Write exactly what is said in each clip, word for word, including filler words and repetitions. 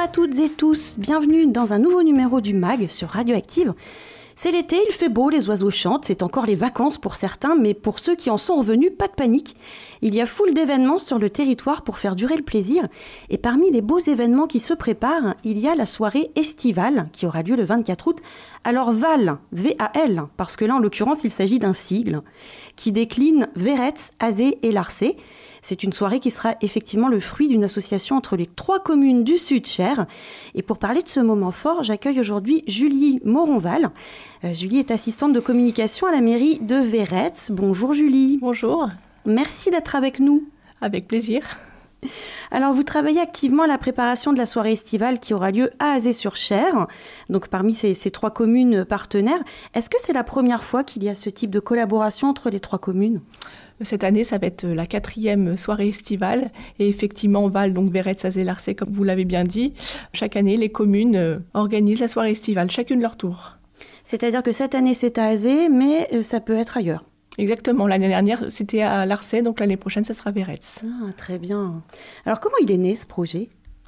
toutes et tous, bienvenue dans un nouveau numéro du MAG sur Radioactive. C'est l'été, il fait beau, les oiseaux chantent, c'est encore les vacances pour certains, mais pour ceux qui en sont revenus, pas de panique. Il y a foule d'événements sur le territoire pour faire durer le plaisir. Et parmi les beaux événements qui se préparent, il y a la soirée estivale qui aura lieu le vingt-quatre août. Alors Val, V A L, parce que là en l'occurrence il s'agit d'un sigle, qui décline Veretz, Azé et Larçay. C'est une soirée qui sera effectivement le fruit d'une association entre les trois communes du Sud-Cher. Et pour parler de ce moment fort, j'accueille aujourd'hui Julie Moronval. Euh, Julie est assistante de communication à la mairie de Veretz. Bonjour Julie. Bonjour. Merci d'être avec nous. Avec plaisir. Alors, vous travaillez activement à la préparation de la soirée estivale qui aura lieu à Azé-sur-Cher, donc parmi ces, ces trois communes partenaires. Est-ce que c'est la première fois qu'il y a ce type de collaboration entre les trois communes ? Cette année, ça va être la quatrième soirée estivale. Et effectivement, Val, donc Veretz, Azé, Larçay, comme vous l'avez bien dit, chaque année, les communes organisent la soirée estivale, chacune leur tour. C'est-à-dire que cette année, c'est à Azé, mais ça peut être ailleurs. Exactement. L'année dernière, c'était à Larçay, donc l'année prochaine, ça sera Veretz. Ah, très bien. Alors, comment il est né, ce projet ?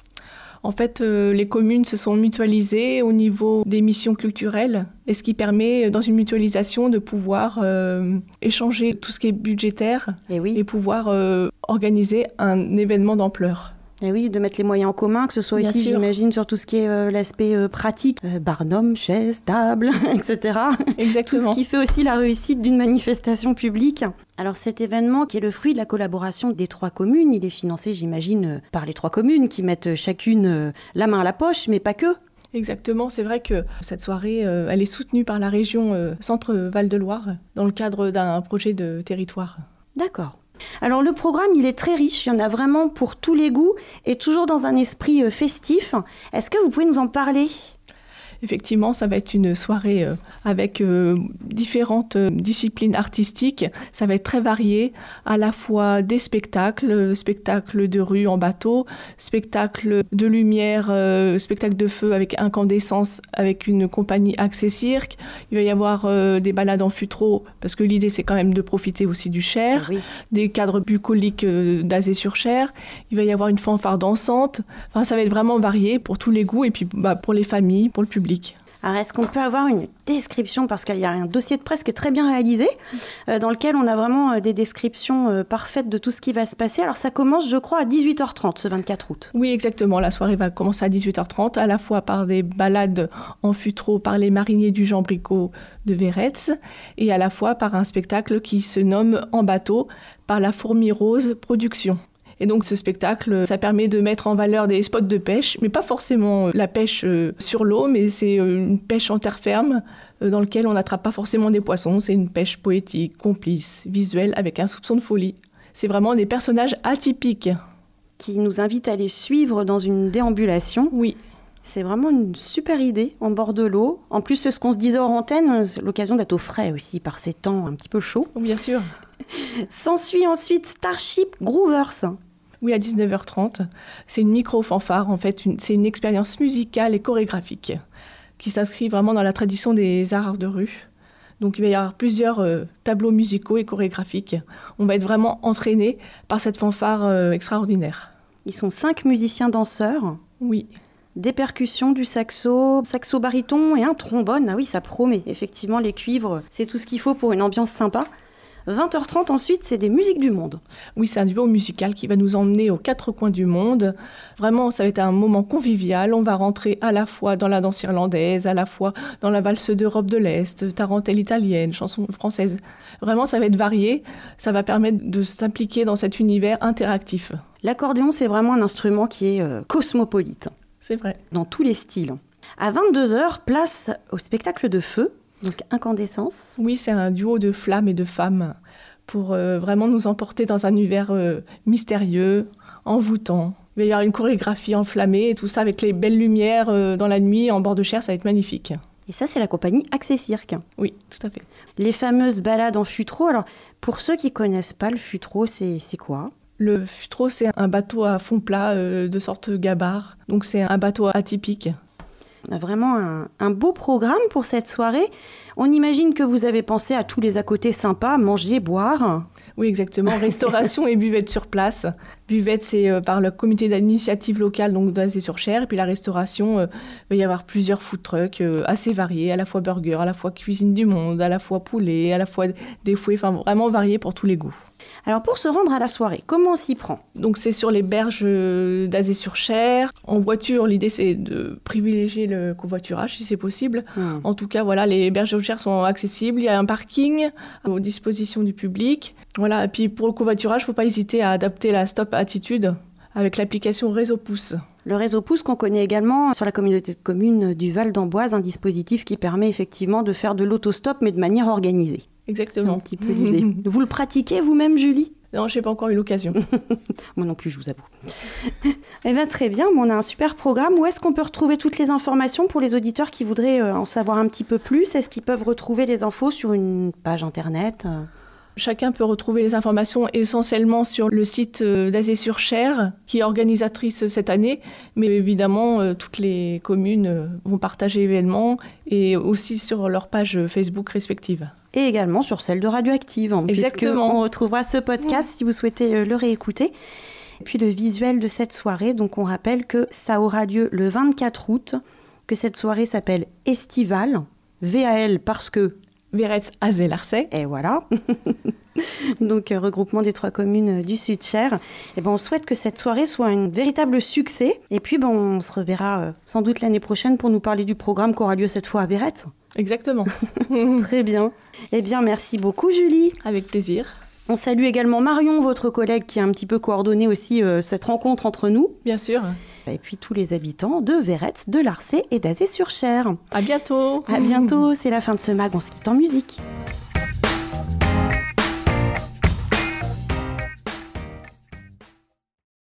En fait, euh, les communes se sont mutualisées au niveau des missions culturelles, et ce qui permet, dans une mutualisation, de pouvoir euh, échanger tout ce qui est budgétaire et, oui. et pouvoir euh, organiser un événement d'ampleur. Et oui, de mettre les moyens en commun, que ce soit Bien ici, sûr. J'imagine, sur tout ce qui est euh, l'aspect euh, pratique, euh, barnum, chaises, table, et cetera. Exactement. Tout ce qui fait aussi la réussite d'une manifestation publique. Alors cet événement, qui est le fruit de la collaboration des trois communes, il est financé, j'imagine, euh, par les trois communes qui mettent chacune euh, la main à la poche, mais pas que. Exactement, c'est vrai que cette soirée, euh, elle est soutenue par la région euh, Centre-Val de Loire dans le cadre d'un projet de territoire. D'accord. Alors le programme, il est très riche, il y en a vraiment pour tous les goûts et toujours dans un esprit euh, festif. Est-ce que vous pouvez nous en parler ? Effectivement, ça va être une soirée euh, avec euh, différentes euh, disciplines artistiques. Ça va être très varié, à la fois des spectacles, euh, spectacles de rue en bateau, spectacles de lumière, euh, spectacles de feu avec incandescence, avec une compagnie Accès Cirque. Il va y avoir euh, des balades en fûtreau, parce que l'idée, c'est quand même de profiter aussi du Cher, oui. Des cadres bucoliques euh, d'Azé-sur-Cher. Il va y avoir une fanfare dansante. Enfin, ça va être vraiment varié pour tous les goûts et puis bah, pour les familles, pour le public. Alors, est-ce qu'on peut avoir une description, parce qu'il y a un dossier de presse qui est très bien réalisé, euh, dans lequel on a vraiment euh, des descriptions euh, parfaites de tout ce qui va se passer. Alors, ça commence, je crois, à dix-huit heures trente, ce vingt-quatre août. Oui, exactement. La soirée va commencer à dix-huit heures trente, à la fois par des balades en fûtreau par les mariniers du Jean Bricot de Veretz, et à la fois par un spectacle qui se nomme En bateau, par la Fourmi Rose Production. Et donc ce spectacle, ça permet de mettre en valeur des spots de pêche, mais pas forcément la pêche sur l'eau, mais c'est une pêche en terre ferme dans laquelle on n'attrape pas forcément des poissons. C'est une pêche poétique, complice, visuelle, avec un soupçon de folie. C'est vraiment des personnages atypiques. Qui nous invitent à les suivre dans une déambulation. Oui. C'est vraiment une super idée, en bord de l'eau. En plus, c'est ce qu'on se disait hors antenne, c'est l'occasion d'être au frais aussi, par ces temps un petit peu chauds. Bien sûr. S'ensuit ensuite Starship Groovers. Oui, à dix-neuf heures trente. C'est une micro-fanfare, en fait. Une, c'est une expérience musicale et chorégraphique qui s'inscrit vraiment dans la tradition des arts de rue. Donc, il va y avoir plusieurs euh, tableaux musicaux et chorégraphiques. On va être vraiment entraîné par cette fanfare euh, extraordinaire. Ils sont cinq musiciens danseurs. Oui. Des percussions, du saxo, saxo baryton et un trombone. Ah oui, ça promet. Effectivement, les cuivres, c'est tout ce qu'il faut pour une ambiance sympa. vingt heures trente ensuite, c'est des musiques du monde. Oui, c'est un duo musical qui va nous emmener aux quatre coins du monde. Vraiment, ça va être un moment convivial. On va rentrer à la fois dans la danse irlandaise, à la fois dans la valse d'Europe de l'Est, tarentelle italienne, chanson française. Vraiment, ça va être varié. Ça va permettre de s'impliquer dans cet univers interactif. L'accordéon, c'est vraiment un instrument qui est euh, cosmopolite. C'est vrai. Dans tous les styles. À vingt-deux heures, place au spectacle de feu. Donc, incandescence. Oui, c'est un duo de flammes et de femmes pour euh, vraiment nous emporter dans un univers euh, mystérieux, envoûtant. Il va y avoir une chorégraphie enflammée et tout ça avec les belles lumières euh, dans la nuit en bord de Cher, ça va être magnifique. Et ça, c'est la compagnie Accès Cirque. Oui, tout à fait. Les fameuses balades en fûtreau. Alors, pour ceux qui ne connaissent pas le fûtreau, c'est, c'est quoi ? Le fûtreau, c'est un bateau à fond plat euh, de sorte gabarre. Donc, c'est un bateau atypique. On a vraiment un, un beau programme pour cette soirée. On imagine que vous avez pensé à tous les à côté sympas, manger, boire. Oui, exactement. Restauration et buvette sur place. Buvette, c'est euh, par le comité d'initiative locale donc d'Azay-sur-Cher. Et puis la restauration, euh, il va y avoir plusieurs food trucks euh, assez variés, à la fois burger, à la fois cuisine du monde, à la fois poulet, à la fois des fouets, enfin vraiment variés pour tous les goûts. Alors pour se rendre à la soirée, comment on s'y prend ? Donc c'est sur les berges d'Azay-sur-Cher. En voiture, l'idée c'est de privilégier le covoiturage si c'est possible. Mmh. En tout cas, voilà, les berges de Cher sont accessibles. Il y a un parking aux dispositions du public. Voilà. Et puis pour le covoiturage, il ne faut pas hésiter à adapter la Stop Attitude avec l'application Réseau Pouce. Le réseau Pouce qu'on connaît également sur la communauté de communes du Val d'Amboise, un dispositif qui permet effectivement de faire de l'autostop mais de manière organisée. Exactement. C'est un petit peu l'idée. Vous le pratiquez vous-même, Julie ? Non, je n'ai pas encore eu l'occasion. Moi non plus, je vous avoue. Eh bien, très bien, on a un super programme. Où est-ce qu'on peut retrouver toutes les informations pour les auditeurs qui voudraient en savoir un petit peu plus ? Est-ce qu'ils peuvent retrouver les infos sur une page internet ? Chacun peut retrouver les informations essentiellement sur le site d'Azay-sur-Cher, qui est organisatrice cette année, mais évidemment, toutes les communes vont partager l'événement et aussi sur leur page Facebook respective. Et également sur celle de Radioactive, hein, exactement. On retrouvera ce podcast si vous souhaitez le réécouter. Et puis le visuel de cette soirée, donc on rappelle que ça aura lieu le vingt-quatre août, que cette soirée s'appelle Estival, V A L parce que... Veretz, Azay, Larçay. Et voilà. Donc, euh, regroupement des trois communes euh, du Sud-Cher. Et ben, on souhaite que cette soirée soit un véritable succès. Et puis, ben, on se reverra euh, sans doute l'année prochaine pour nous parler du programme qui aura lieu cette fois à Veretz. Exactement. Très bien. Eh bien, merci beaucoup, Julie. Avec plaisir. On salue également Marion, votre collègue, qui a un petit peu coordonné aussi euh, cette rencontre entre nous. Bien sûr. Et puis tous les habitants de Veretz, de Larçay et d'Azay-sur-Cher. À bientôt. À bientôt, c'est la fin de ce mag, on se quitte en musique.